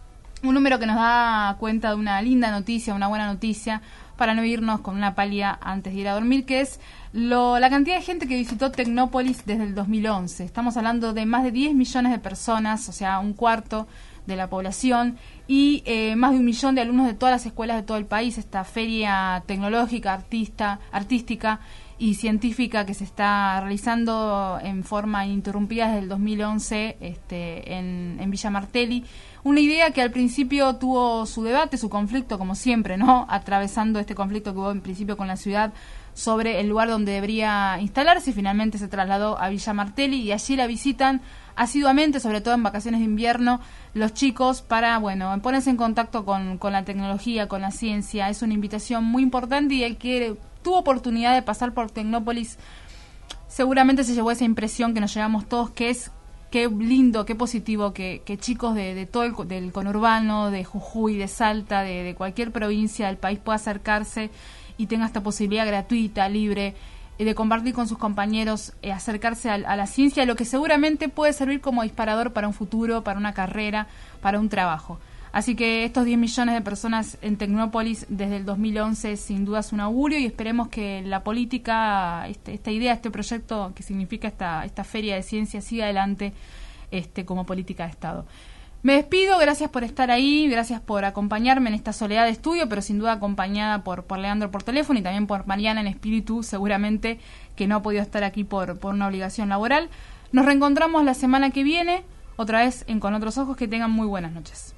un número que nos da cuenta de una linda noticia, una buena noticia, para no irnos con una pálida antes de ir a dormir, que es lo, la cantidad de gente que visitó Tecnópolis desde el dos mil once. Estamos hablando de más de diez millones de personas, o sea, un cuarto de la población, y eh, más de un millón de alumnos de todas las escuelas de todo el país. Esta feria tecnológica, artista, artística y científica que se está realizando en forma ininterrumpida desde el dos mil once este, en, en Villa Martelli. Una idea que al principio tuvo su debate, su conflicto, como siempre, ¿no? Atravesando este conflicto que hubo en principio con la ciudad sobre el lugar donde debería instalarse, y finalmente se trasladó a Villa Martelli, y allí la visitan asiduamente, sobre todo en vacaciones de invierno, los chicos para, bueno, ponerse en contacto con, con la tecnología, con la ciencia. Es una invitación muy importante, y el que tuvo oportunidad de pasar por Tecnópolis seguramente se llevó esa impresión que nos llevamos todos, que es qué lindo, qué positivo que, que chicos de, de todo el del conurbano, de Jujuy, de Salta, de, de cualquier provincia del país pueda acercarse y tenga esta posibilidad gratuita, libre, de compartir con sus compañeros, eh, acercarse a, a la ciencia, lo que seguramente puede servir como disparador para un futuro, para una carrera, para un trabajo. Así que estos diez millones de personas en Tecnópolis desde el dos mil once sin duda es un augurio, y esperemos que la política, este, esta idea, este proyecto que significa esta, esta feria de ciencia siga adelante este, como política de Estado. Me despido, gracias por estar ahí, gracias por acompañarme en esta soledad de estudio, pero sin duda acompañada por, por Leandro por teléfono y también por Mariana en espíritu, seguramente que no ha podido estar aquí por, por una obligación laboral. Nos reencontramos la semana que viene, otra vez en Con Otros Ojos. Que tengan muy buenas noches.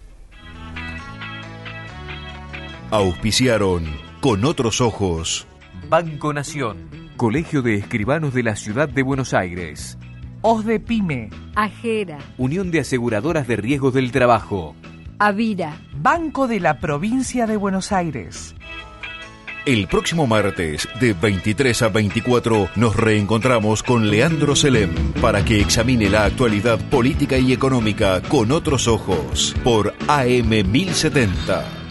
Auspiciaron Con Otros Ojos. Banco Nación. Colegio de Escribanos de la Ciudad de Buenos Aires. OSDEPYME. Ajera. Unión de Aseguradoras de Riesgos del Trabajo. Avira. Banco de la Provincia de Buenos Aires. El próximo martes, de veintitrés a veinticuatro, nos reencontramos con Leandro Selem para que examine la actualidad política y económica con otros ojos por A M mil setenta.